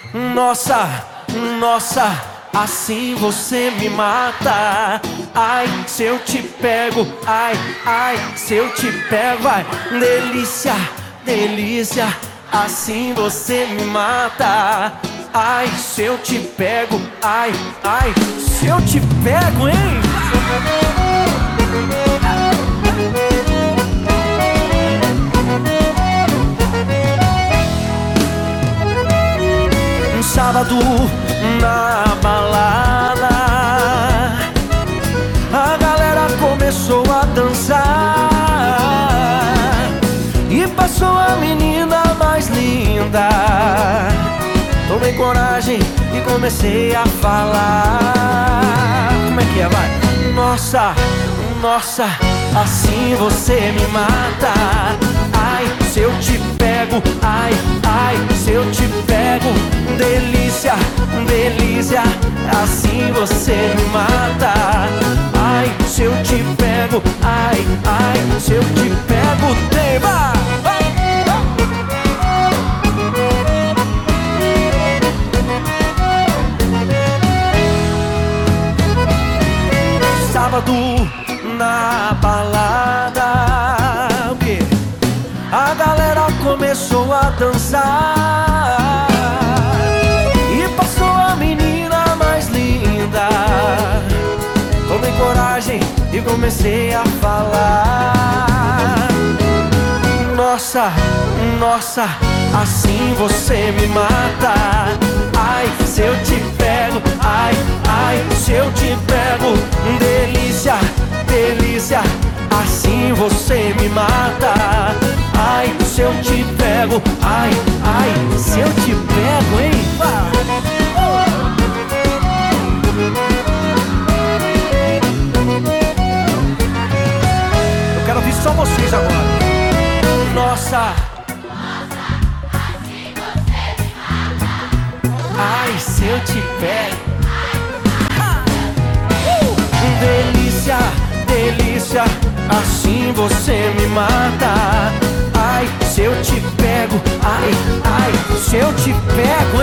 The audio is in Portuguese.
Nossa, nossa, assim você me mata. Ai, se eu te pego, ai, ai, se eu te pego, vai. Delícia, delícia, assim você me mata. Ai, se eu te pego, ai, ai, se eu te pego, hein? Um sábado na balada, a galera começou a dançar e passou a menina mais linda. Tomei coragem e comecei a falar. Como é que é, vai? Nossa, nossa, assim você me mata. Ai, se eu te pego, ai, ai, se eu te pego. Delícia, delícia, assim você me mata. Ai, se eu te pego, ai, ai, se eu te pego, vai! Sábado na balada, o quê? A galera começou a dançar e passou a menina mais linda. Tomei coragem e comecei a falar. Nossa, nossa, assim você me mata. Ai, se eu te pego, ai, ai, se eu te pego. Delícia, delícia, assim você me mata. Ai, se eu te pego, ai, ai, se eu te pego, hein? Eu quero ouvir só vocês agora. Nossa, assim você me mata. ai, se eu te pego. Delícia, delícia, assim você me mata. Ai, se eu te pego, ai, ai, se eu te pego.